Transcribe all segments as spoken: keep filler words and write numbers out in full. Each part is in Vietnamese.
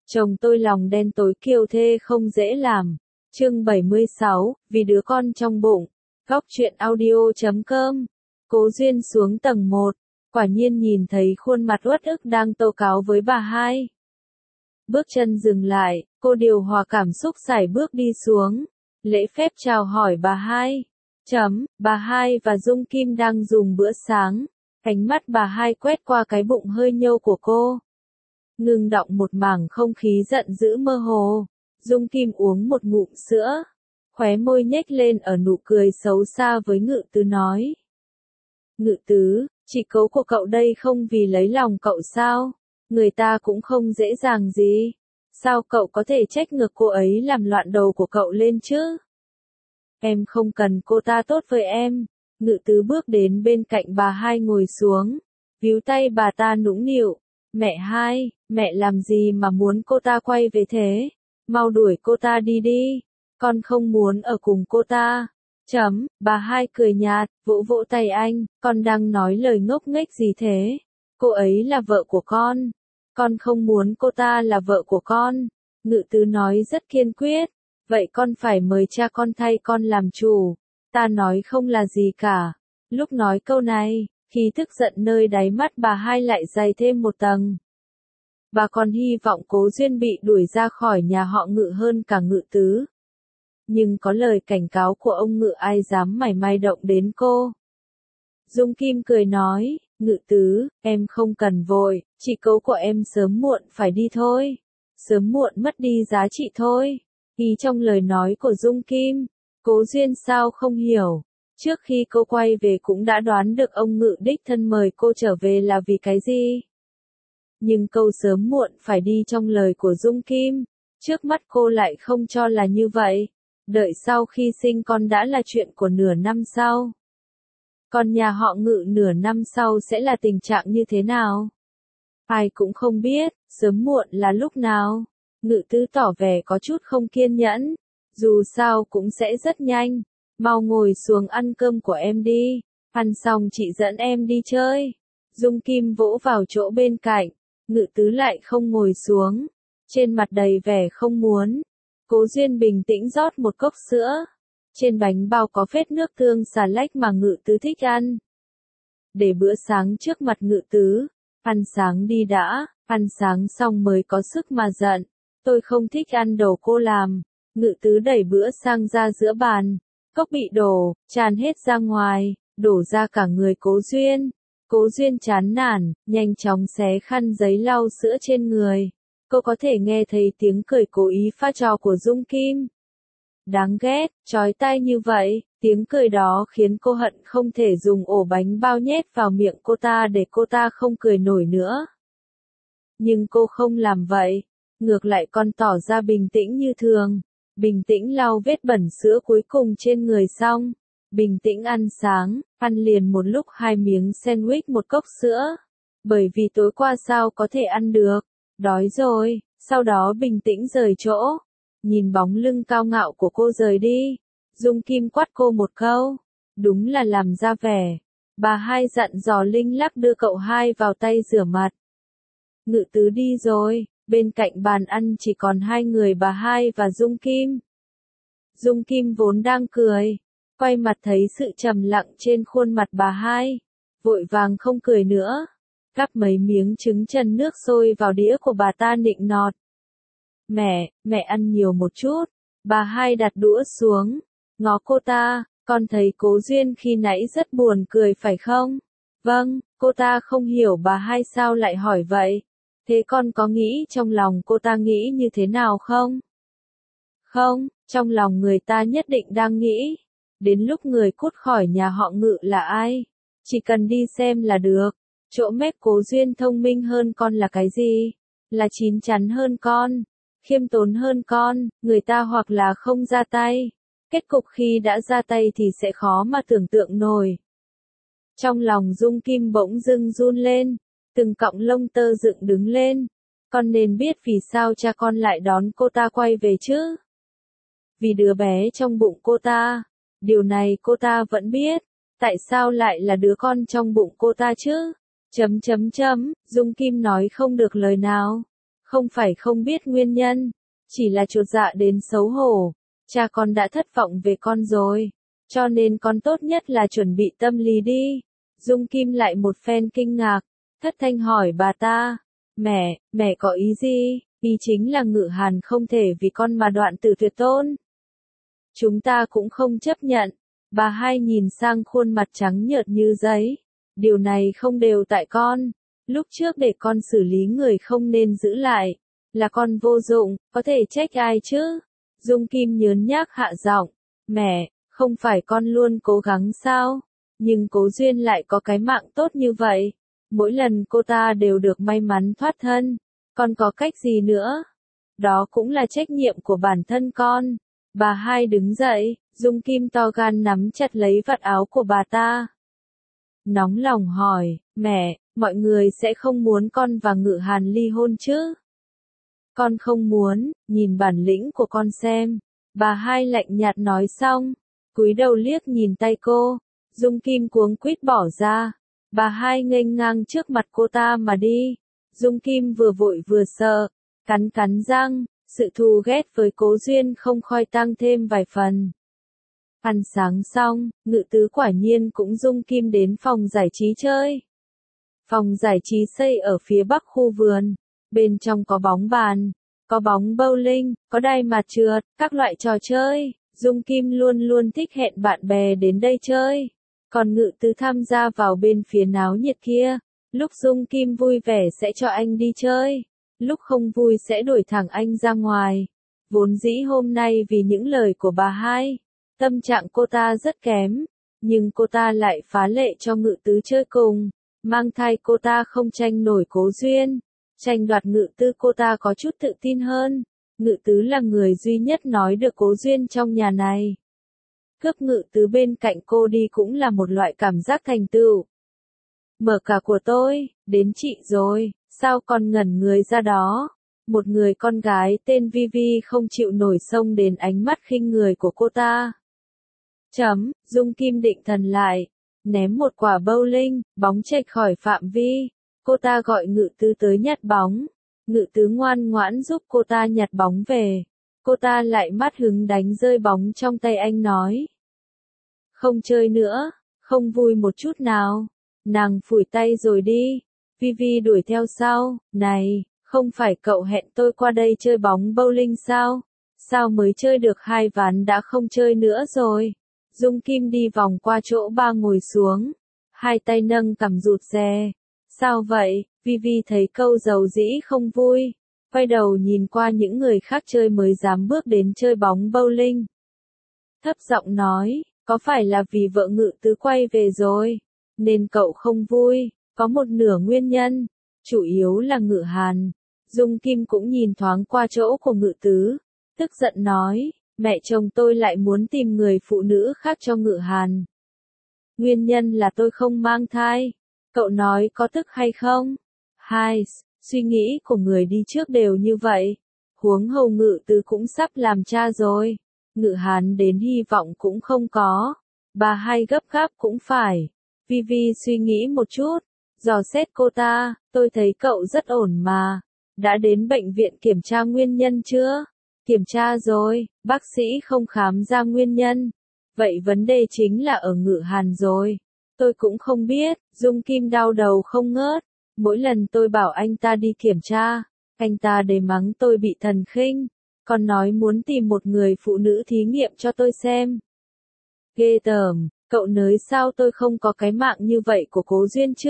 Chồng tôi lòng đen tối kiêu thê không dễ làm. Chương bảy mươi sáu, vì đứa con trong bụng. Góc truyện audio chấm com. Cố Duyên xuống tầng một, quả nhiên nhìn thấy khuôn mặt uất ức đang tố cáo với bà hai. Bước chân dừng lại, cô điều hòa cảm xúc sải bước đi xuống, lễ phép chào hỏi bà hai. Chấm, bà hai và Dung Kim đang dùng bữa sáng, ánh mắt bà hai quét qua cái bụng hơi nhô của cô. Ngưng đọng một mảng không khí giận dữ mơ hồ, Dung Kim uống một ngụm sữa, khóe môi nhếch lên ở nụ cười xấu xa với Ngự Tứ nói. Ngự Tứ, chị cấu của cậu đây không vì lấy lòng cậu sao? Người ta cũng không dễ dàng gì. Sao cậu có thể trách ngược cô ấy làm loạn đầu của cậu lên chứ? Em không cần cô ta tốt với em. Ngự Tứ bước đến bên cạnh bà hai ngồi xuống, víu tay bà ta nũng nịu. Mẹ hai, mẹ làm gì mà muốn cô ta quay về thế? Mau đuổi cô ta đi đi. Con không muốn ở cùng cô ta. Chấm, bà hai cười nhạt, vỗ vỗ tay anh, con đang nói lời ngốc nghếch gì thế? Cô ấy là vợ của con. Con không muốn cô ta là vợ của con. Ngự Tứ nói rất kiên quyết. Vậy con phải mời cha con thay con làm chủ. Ta nói không là gì cả. Lúc nói câu này, khí tức giận nơi đáy mắt bà hai lại dày thêm một tầng. Bà còn hy vọng Cố Duyên bị đuổi ra khỏi nhà họ Ngự hơn cả Ngự Tứ. Nhưng có lời cảnh cáo của ông Ngự ai dám mảy may động đến cô. Dung Kim cười nói, Ngự Tứ, em không cần vội, chị cấu của em sớm muộn phải đi thôi. Sớm muộn mất đi giá trị thôi. Ý trong lời nói của Dung Kim, Cố Duyên sao không hiểu. Trước khi cô quay về cũng đã đoán được ông Ngự đích thân mời cô trở về là vì cái gì. Nhưng câu sớm muộn phải đi trong lời của Dung Kim, trước mắt cô lại không cho là như vậy. Đợi sau khi sinh con đã là chuyện của nửa năm sau. Còn nhà họ Ngự nửa năm sau sẽ là tình trạng như thế nào? Ai cũng không biết, sớm muộn là lúc nào. Ngự Tứ tỏ vẻ có chút không kiên nhẫn. Dù sao cũng sẽ rất nhanh. Mau ngồi xuống ăn cơm của em đi. Ăn xong chị dẫn em đi chơi. Dung Kim vỗ vào chỗ bên cạnh. Ngự Tứ lại không ngồi xuống. Trên mặt đầy vẻ không muốn. Cố Duyên bình tĩnh rót một cốc sữa. Trên bánh bao có phết nước tương xà lách mà Ngự Tứ thích ăn. Để bữa sáng trước mặt Ngự Tứ. Ăn sáng đi đã, ăn sáng xong mới có sức mà giận. Tôi không thích ăn đồ cô làm. Ngự Tứ đẩy bữa sang ra giữa bàn. Cốc bị đổ, tràn hết ra ngoài, đổ ra cả người Cố Duyên. Cố Duyên chán nản, nhanh chóng xé khăn giấy lau sữa trên người. Cô có thể nghe thấy tiếng cười cố ý pha trò của Dung Kim. Đáng ghét, chói tai như vậy, tiếng cười đó khiến cô hận không thể dùng ổ bánh bao nhét vào miệng cô ta để cô ta không cười nổi nữa. Nhưng cô không làm vậy, ngược lại còn tỏ ra bình tĩnh như thường. Bình tĩnh lau vết bẩn sữa cuối cùng trên người xong. Bình tĩnh ăn sáng, ăn liền một lúc hai miếng sandwich một cốc sữa. Bởi vì tối qua sao có thể ăn được. Đói rồi, sau đó bình tĩnh rời chỗ. Nhìn bóng lưng cao ngạo của cô rời đi. Dung Kim quát cô một câu. Đúng là làm ra vẻ. Bà hai dặn dò Linh Lắc đưa cậu hai vào tay rửa mặt. Ngự Tứ đi rồi. Bên cạnh bàn ăn chỉ còn hai người bà hai và Dung Kim. Dung Kim vốn đang cười, quay mặt thấy sự trầm lặng trên khuôn mặt bà hai, vội vàng không cười nữa, gắp mấy miếng trứng chần nước sôi vào đĩa của bà ta nịnh nọt. Mẹ, mẹ ăn nhiều một chút. Bà hai đặt đũa xuống, ngó cô ta, con thấy Cố Duyên khi nãy rất buồn cười phải không? Vâng, cô ta không hiểu bà hai sao lại hỏi vậy. Thế con có nghĩ trong lòng cô ta nghĩ như thế nào không? Không, trong lòng người ta nhất định đang nghĩ. Đến lúc người cút khỏi nhà họ Ngự là ai? Chỉ cần đi xem là được. Chỗ mép Cố Duyên thông minh hơn con là cái gì? Là chín chắn hơn con. Khiêm tốn hơn con. Người ta hoặc là không ra tay. Kết cục khi đã ra tay thì sẽ khó mà tưởng tượng nổi. Trong lòng Dung Kim bỗng dưng run lên. Từng cọng lông tơ dựng đứng lên. Con nên biết vì sao cha con lại đón cô ta quay về chứ? Vì đứa bé trong bụng cô ta. Điều này cô ta vẫn biết. Tại sao lại là đứa con trong bụng cô ta chứ? Chấm chấm chấm, Dung Kim nói không được lời nào. Không phải không biết nguyên nhân, chỉ là chột dạ đến xấu hổ. Cha con đã thất vọng về con rồi, cho nên con tốt nhất là chuẩn bị tâm lý đi. Dung Kim lại một phen kinh ngạc, thất thanh hỏi bà ta, mẹ, mẹ có ý gì? Ý chính là Ngự Hàn không thể vì con mà đoạn tử tuyệt tôn. Chúng ta cũng không chấp nhận. Bà hai nhìn sang khuôn mặt trắng nhợt như giấy. Điều này không đều tại con. Lúc trước để con xử lý người không nên giữ lại. Là con vô dụng, có thể trách ai chứ? Dung Kim nhớn nhác hạ giọng. Mẹ, không phải con luôn cố gắng sao? Nhưng Cố Duyên lại có cái mạng tốt như vậy. Mỗi lần cô ta đều được may mắn thoát thân. Con có cách gì nữa? Đó cũng là trách nhiệm của bản thân con. Bà hai đứng dậy, Dung Kim to gan nắm chặt lấy vạt áo của bà ta. Nóng lòng hỏi, mẹ, mọi người sẽ không muốn con và Ngự Hàn ly hôn chứ? Con không muốn, nhìn bản lĩnh của con xem. Bà hai lạnh nhạt nói xong, cúi đầu liếc nhìn tay cô. Dung Kim cuống quýt bỏ ra. Bà hai nghênh ngang trước mặt cô ta mà đi. Dung Kim vừa vội vừa sợ, cắn cắn răng, sự thù ghét với Cố Duyên không khoi tăng thêm vài phần. Ăn sáng xong, Ngự Tứ quả nhiên cũng Dung Kim đến phòng giải trí chơi. Phòng giải trí xây ở phía bắc khu vườn, bên trong có bóng bàn, có bóng bowling, có đai mặt trượt, các loại trò chơi. Dung Kim luôn luôn thích hẹn bạn bè đến đây chơi. Còn Ngự Tứ tham gia vào bên phía náo nhiệt kia. Lúc Dung Kim vui vẻ sẽ cho anh đi chơi. Lúc không vui sẽ đuổi thẳng anh ra ngoài. Vốn dĩ hôm nay vì những lời của bà hai, tâm trạng cô ta rất kém. Nhưng cô ta lại phá lệ cho Ngự Tứ chơi cùng. Mang thai cô ta không tranh nổi Cố Duyên. Tranh đoạt Ngự Tứ cô ta có chút tự tin hơn. Ngự Tứ là người duy nhất nói được Cố Duyên trong nhà này. Cướp Ngự Tứ bên cạnh cô đi cũng là một loại cảm giác thành tựu. Mở cả của tôi, đến chị rồi, sao còn ngẩn người ra đó? Một người con gái tên Vivi không chịu nổi xông đến ánh mắt khinh người của cô ta. Chấm, Dung Kim định thần lại, ném một quả bowling, bóng chệch khỏi phạm vi. Cô ta gọi Ngự Tứ tới nhặt bóng. Ngự Tứ ngoan ngoãn giúp cô ta nhặt bóng về. Cô ta lại mất hứng đánh rơi bóng trong tay anh nói. Không chơi nữa, không vui một chút nào. Nàng phủi tay rồi đi. Vivi đuổi theo sau, này, không phải cậu hẹn tôi qua đây chơi bóng bowling sao? Sao mới chơi được hai ván đã không chơi nữa rồi? Dung Kim đi vòng qua chỗ ba ngồi xuống. Hai tay nâng cằm rụt rè. Sao vậy? Vivi thấy câu dầu dĩ không vui. Quay đầu nhìn qua những người khác chơi mới dám bước đến chơi bóng bowling. Thấp giọng nói, có phải là vì vợ Ngự Tứ quay về rồi, nên cậu không vui? Có một nửa nguyên nhân, chủ yếu là Ngự Hàn. Dung Kim cũng nhìn thoáng qua chỗ của Ngự Tứ, tức giận nói, mẹ chồng tôi lại muốn tìm người phụ nữ khác cho Ngự Hàn. Nguyên nhân là tôi không mang thai. Cậu nói có tức hay không? Hai, suy nghĩ của người đi trước đều như vậy. Huống hồ Ngự Tứ cũng sắp làm cha rồi. Ngự Hàn đến hy vọng cũng không có. Bà hai gấp gáp cũng phải. Vivi suy nghĩ một chút. Dò xét cô ta, tôi thấy cậu rất ổn mà. Đã đến bệnh viện kiểm tra nguyên nhân chưa? Kiểm tra rồi, bác sĩ không khám ra nguyên nhân. Vậy vấn đề chính là ở Ngự Hàn rồi. Tôi cũng không biết, Dung Kim đau đầu không ngớt. Mỗi lần tôi bảo anh ta đi kiểm tra, anh ta để mắng tôi bị thần khinh. Còn nói muốn tìm một người phụ nữ thí nghiệm cho tôi xem. Ghê tởm, cậu nới sao tôi không có cái mạng như vậy của Cố Duyên chứ?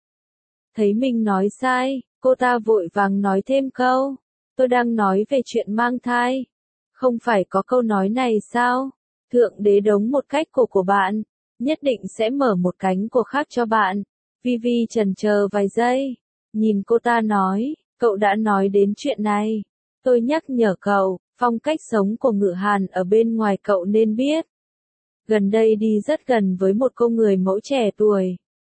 Thấy mình nói sai, cô ta vội vàng nói thêm câu. Tôi đang nói về chuyện mang thai. Không phải có câu nói này sao? Thượng đế đống một cách cổ của bạn, nhất định sẽ mở một cánh cổ khác cho bạn. Vivi chần chờ vài giây, nhìn cô ta nói, cậu đã nói đến chuyện này. Tôi nhắc nhở cậu, phong cách sống của Ngự Hàn ở bên ngoài cậu nên biết. Gần đây đi rất gần với một cô người mẫu trẻ tuổi.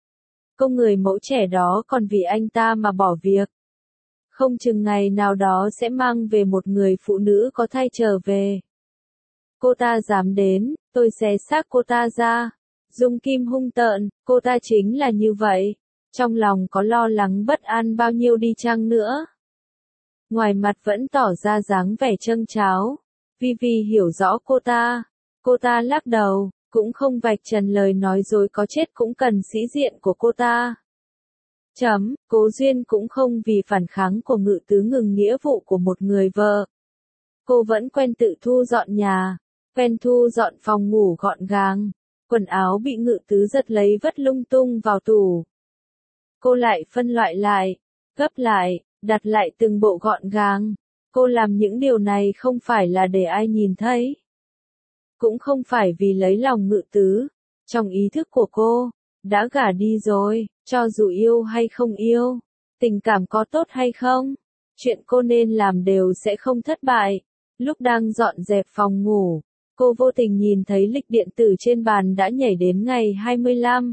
Cô người mẫu trẻ đó còn vì anh ta mà bỏ việc. Không chừng ngày nào đó sẽ mang về một người phụ nữ có thai trở về. Cô ta dám đến, tôi xé xác cô ta ra. Dung Kim hung tợn, cô ta chính là như vậy. Trong lòng có lo lắng bất an bao nhiêu đi chăng nữa. ngoài mặt vẫn tỏ ra dáng vẻ châng cháo. Vi Vi hiểu rõ cô ta. Cô ta lắc đầu, cũng không vạch trần lời nói dối có chết cũng cần sĩ diện của cô ta. Chấm, Cố Duyên cũng không vì phản kháng của Ngự Tứ ngừng nghĩa vụ của một người vợ. Cô vẫn quen tự thu dọn nhà, quen thu dọn phòng ngủ gọn gàng, quần áo bị Ngự Tứ giật lấy vất lung tung vào tủ. Cô lại phân loại lại, gấp lại, đặt lại từng bộ gọn gàng. Cô làm những điều này không phải là để ai nhìn thấy. Cũng không phải vì lấy lòng Ngự Tứ. Trong ý thức của cô, đã gả đi rồi, cho dù yêu hay không yêu, tình cảm có tốt hay không, chuyện cô nên làm đều sẽ không thất bại. Lúc đang dọn dẹp phòng ngủ, cô vô tình nhìn thấy lịch điện tử trên bàn đã nhảy đến ngày hai mươi lăm.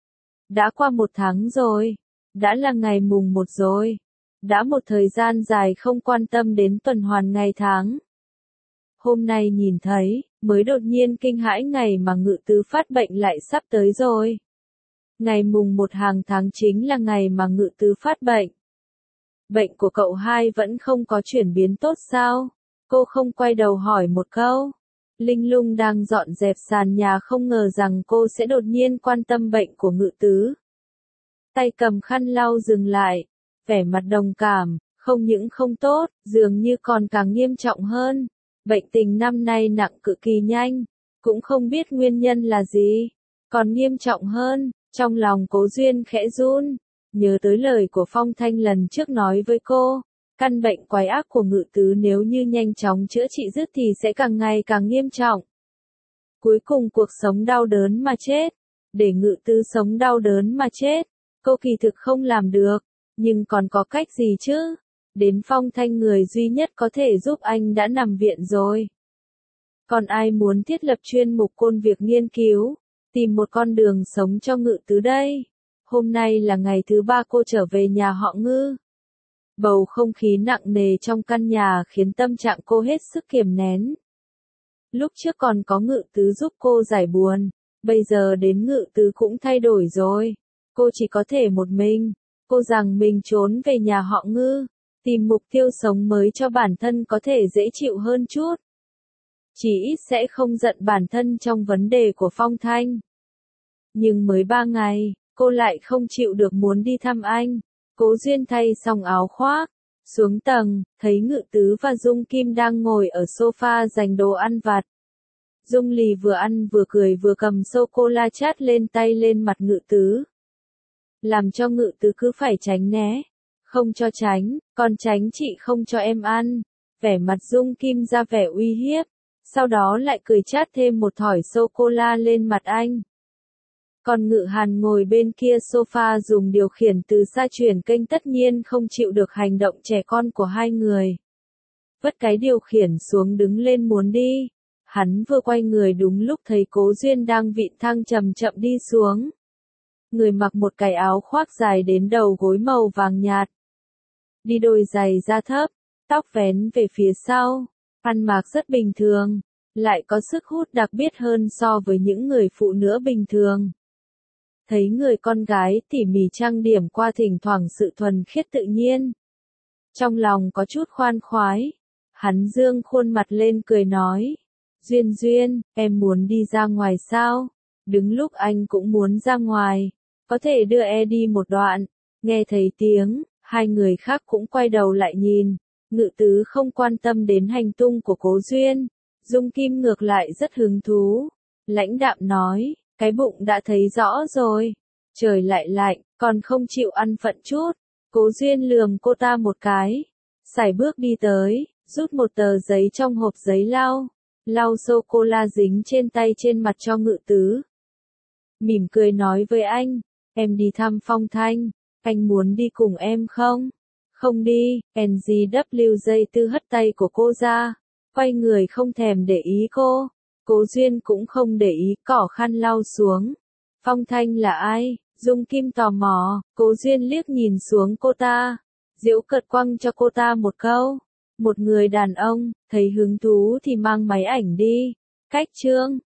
Đã qua một tháng rồi, đã là ngày mùng một rồi, đã một thời gian dài không quan tâm đến tuần hoàn ngày tháng. Hôm nay nhìn thấy, mới đột nhiên kinh hãi ngày mà Ngự Tứ phát bệnh lại sắp tới rồi. Ngày mùng một hàng tháng chính là ngày mà Ngự Tứ phát bệnh. Bệnh của cậu hai vẫn không có chuyển biến tốt sao? Cô không quay đầu hỏi một câu. Linh Lung đang dọn dẹp sàn nhà không ngờ rằng cô sẽ đột nhiên quan tâm bệnh của Ngự Tứ. Tay cầm khăn lau dừng lại, vẻ mặt đồng cảm, không những không tốt, dường như còn càng nghiêm trọng hơn. Bệnh tình năm nay nặng cực kỳ nhanh, cũng không biết nguyên nhân là gì, còn nghiêm trọng hơn. Trong lòng Cố Duyên khẽ run, nhớ tới lời của Phong Thanh lần trước nói với cô, căn bệnh quái ác của Ngự Tứ nếu như nhanh chóng chữa trị dứt thì sẽ càng ngày càng nghiêm trọng. Cuối cùng cuộc sống đau đớn mà chết, để Ngự Tứ sống đau đớn mà chết, cô kỳ thực không làm được, nhưng còn có cách gì chứ? Đến Phong Thanh người duy nhất có thể giúp anh đã nằm viện rồi. Còn ai muốn thiết lập chuyên mục Côn Việc nghiên cứu, tìm một con đường sống cho Ngự Tứ đây? Hôm nay là ngày thứ ba cô trở về nhà họ Ngư. Bầu không khí nặng nề trong căn nhà khiến tâm trạng cô hết sức kiềm nén. Lúc trước còn có Ngự Tứ giúp cô giải buồn, bây giờ đến Ngự Tứ cũng thay đổi rồi. Cô chỉ có thể một mình. Cô rằng mình trốn về nhà họ Ngư, tìm mục tiêu sống mới cho bản thân có thể dễ chịu hơn chút. Chỉ ít sẽ không giận bản thân trong vấn đề của Phong Thanh. Nhưng mới ba ngày, cô lại không chịu được muốn đi thăm anh. Cố Duyên thay xong áo khoác, xuống tầng, thấy Ngự Tứ và Dung Kim đang ngồi ở sofa giành đồ ăn vặt. Dung Lì vừa ăn vừa cười vừa cầm sô-cô-la chát lên tay lên mặt Ngự Tứ. Làm cho Ngự Tứ cứ phải tránh né. Không cho tránh, còn tránh chị không cho em ăn. Vẻ mặt Dung Kim ra vẻ uy hiếp. Sau đó lại cười chát thêm một thỏi sô-cô-la lên mặt anh. Còn Ngự Hàn ngồi bên kia sofa dùng điều khiển từ xa chuyển kênh tất nhiên không chịu được hành động trẻ con của hai người. Vất cái điều khiển xuống đứng lên muốn đi. Hắn vừa quay người đúng lúc thấy Cố Duyên đang vịn thang chậm chậm đi xuống. Người mặc một cái áo khoác dài đến đầu gối màu vàng nhạt. Đi đôi giày da thấp, tóc vén về phía sau, ăn mặc rất bình thường, lại có sức hút đặc biệt hơn so với những người phụ nữ bình thường. Thấy người con gái tỉ mỉ trang điểm qua thỉnh thoảng sự thuần khiết tự nhiên. Trong lòng có chút khoan khoái, hắn dương khuôn mặt lên cười nói. Duyên Duyên, em muốn đi ra ngoài sao? Đứng lúc anh cũng muốn ra ngoài, có thể đưa e đi một đoạn. Nghe thấy tiếng, hai người khác cũng quay đầu lại nhìn. Ngự Tứ không quan tâm đến hành tung của Cố Duyên. Dung Kim ngược lại rất hứng thú. Lãnh đạm nói, cái bụng đã thấy rõ rồi. Trời lại lạnh, còn không chịu ăn phận chút. Cố Duyên lườm cô ta một cái. Sải bước đi tới, rút một tờ giấy trong hộp giấy lau. Lau sô-cô-la dính trên tay trên mặt cho Ngự Tứ. Mỉm cười nói với anh, em đi thăm Phong Thanh, anh muốn đi cùng em không? Không đi, en giê vê dây tư hất tay của cô ra, quay người không thèm để ý cô. Cố Duyên cũng không để ý, cỏ khăn lau xuống. Phong Thanh là ai? Dung Kim tò mò, Cố Duyên liếc nhìn xuống cô ta, giễu cợt quăng cho cô ta một câu. Một người đàn ông, thấy hứng thú thì mang máy ảnh đi. Cách chương